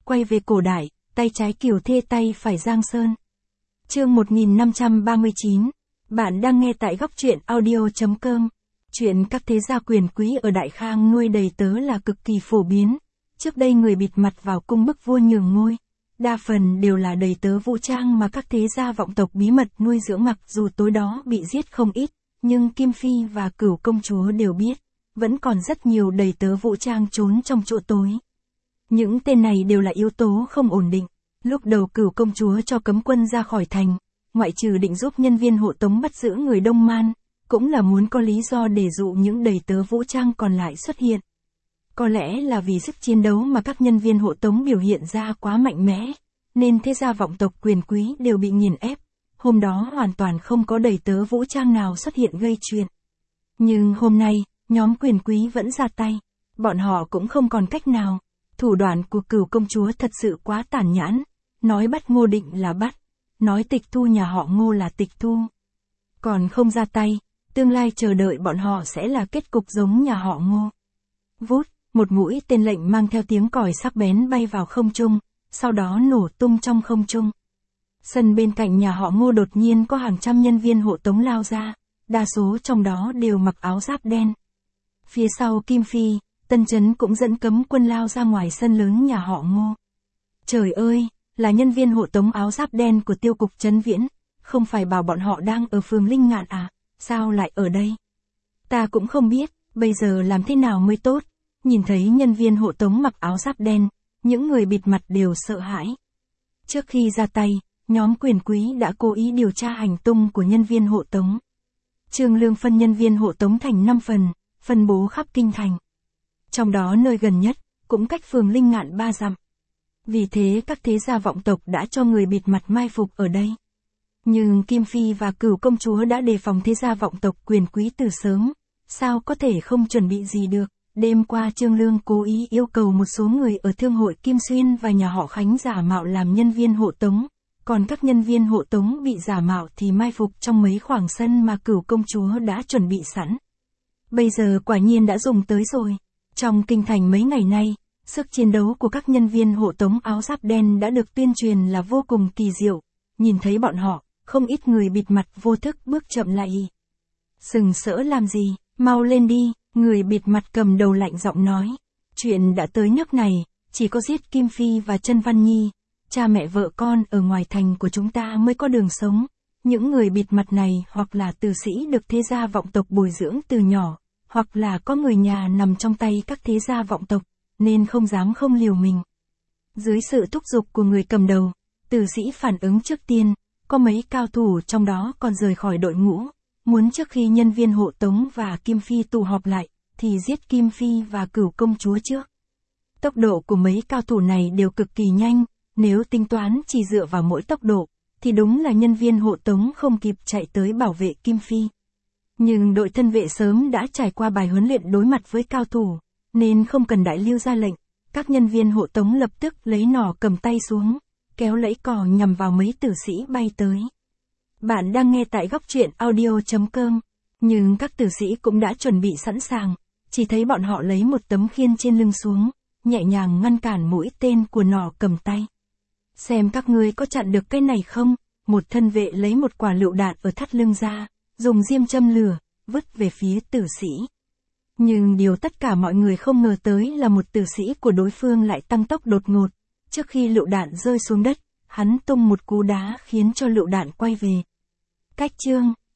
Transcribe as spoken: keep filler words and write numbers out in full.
quay về cổ đại, tay trái Kiều Thê tay phải Giang Sơn. Chương một nghìn năm trăm ba mươi chín. Bạn đang nghe tại góc truyện audio.com. Chuyện các thế gia quyền quý ở Đại Khang nuôi đầy tớ là cực kỳ phổ biến. Trước đây người bịt mặt vào cung bức vua nhường ngôi. Đa phần đều là đầy tớ vũ trang mà các thế gia vọng tộc bí mật nuôi dưỡng, mặc dù tối đó bị giết không ít, nhưng Kim Phi và Cửu công chúa đều biết, vẫn còn rất nhiều đầy tớ vũ trang trốn trong chỗ tối. Những tên này đều là yếu tố không ổn định. Lúc đầu Cửu công chúa cho cấm quân ra khỏi thành, ngoại trừ định giúp nhân viên hộ tống bắt giữ người Đông Man, cũng là muốn có lý do để dụ những đầy tớ vũ trang còn lại xuất hiện. Có lẽ là vì sức chiến đấu mà các nhân viên hộ tống biểu hiện ra quá mạnh mẽ, nên thế gia vọng tộc quyền quý đều bị nghiền ép. Hôm đó hoàn toàn không có đầy tớ vũ trang nào xuất hiện gây chuyện. Nhưng hôm nay, nhóm quyền quý vẫn ra tay. Bọn họ cũng không còn cách nào. Thủ đoạn của Cửu công chúa thật sự quá tàn nhẫn. Nói bắt Ngô Định là bắt. Nói tịch thu nhà họ Ngô là tịch thu. Còn không ra tay, tương lai chờ đợi bọn họ sẽ là kết cục giống nhà họ Ngô. Vút, một mũi tên lệnh mang theo tiếng còi sắc bén bay vào không trung, sau đó nổ tung trong không trung. Sân bên cạnh nhà họ Ngô đột nhiên có hàng trăm nhân viên hộ tống lao ra, đa số trong đó đều mặc áo giáp đen. Phía sau Kim Phi, Tân Chấn cũng dẫn cấm quân lao ra ngoài sân lớn nhà họ Ngô. Trời ơi, là nhân viên hộ tống áo giáp đen của tiêu cục Trấn Viễn, không phải bảo bọn họ đang ở phường Linh Ngạn à, sao lại ở đây? Ta cũng không biết, bây giờ làm thế nào mới tốt. Nhìn thấy nhân viên hộ tống mặc áo giáp đen, những người bịt mặt đều sợ hãi. Trước khi ra tay, nhóm quyền quý đã cố ý điều tra hành tung của nhân viên hộ tống. Trương Lương phân nhân viên hộ tống thành năm phần, phân bố khắp kinh thành. Trong đó nơi gần nhất, cũng cách phường Linh Ngạn ba dặm. Vì thế các thế gia vọng tộc đã cho người bịt mặt mai phục ở đây. Nhưng Kim Phi và Cửu công chúa đã đề phòng thế gia vọng tộc quyền quý từ sớm, sao có thể không chuẩn bị gì được. Đêm qua Trương Lương cố ý yêu cầu một số người ở thương hội Kim Xuyên và nhà họ Khánh giả mạo làm nhân viên hộ tống, còn các nhân viên hộ tống bị giả mạo thì mai phục trong mấy khoảng sân mà Cửu công chúa đã chuẩn bị sẵn. Bây giờ quả nhiên đã dùng tới rồi. Trong kinh thành mấy ngày nay, sức chiến đấu của các nhân viên hộ tống áo giáp đen đã được tuyên truyền là vô cùng kỳ diệu. Nhìn thấy bọn họ, không ít người bịt mặt vô thức bước chậm lại. Sừng sỡ làm gì, mau lên đi. Người bịt mặt cầm đầu lạnh giọng nói, chuyện đã tới nước này, chỉ có giết Kim Phi và Trân Văn Nhi, cha mẹ vợ con ở ngoài thành của chúng ta mới có đường sống. Những người bịt mặt này hoặc là tử sĩ được thế gia vọng tộc bồi dưỡng từ nhỏ, hoặc là có người nhà nằm trong tay các thế gia vọng tộc, nên không dám không liều mình. Dưới sự thúc giục của người cầm đầu, tử sĩ phản ứng trước tiên, có mấy cao thủ trong đó còn rời khỏi đội ngũ. Muốn trước khi nhân viên hộ tống và Kim Phi tụ họp lại, thì giết Kim Phi và Cửu công chúa trước. Tốc độ của mấy cao thủ này đều cực kỳ nhanh, nếu tính toán chỉ dựa vào mỗi tốc độ, thì đúng là nhân viên hộ tống không kịp chạy tới bảo vệ Kim Phi. Nhưng đội thân vệ sớm đã trải qua bài huấn luyện đối mặt với cao thủ, nên không cần đại lưu ra lệnh, các nhân viên hộ tống lập tức lấy nỏ cầm tay xuống, kéo lẫy cò nhằm vào mấy tử sĩ bay tới. Bạn đang nghe tại góc truyện audio.com, nhưng các tử sĩ cũng đã chuẩn bị sẵn sàng, chỉ thấy bọn họ lấy một tấm khiên trên lưng xuống, nhẹ nhàng ngăn cản mũi tên của nỏ cầm tay. Xem các ngươi có chặn được cái này không? Một thân vệ lấy một quả lựu đạn ở thắt lưng ra, dùng diêm châm lửa, vứt về phía tử sĩ. Nhưng điều tất cả mọi người không ngờ tới là một tử sĩ của đối phương lại tăng tốc đột ngột. Trước khi lựu đạn rơi xuống đất, hắn tung một cú đá khiến cho lựu đạn quay về. Cách chương,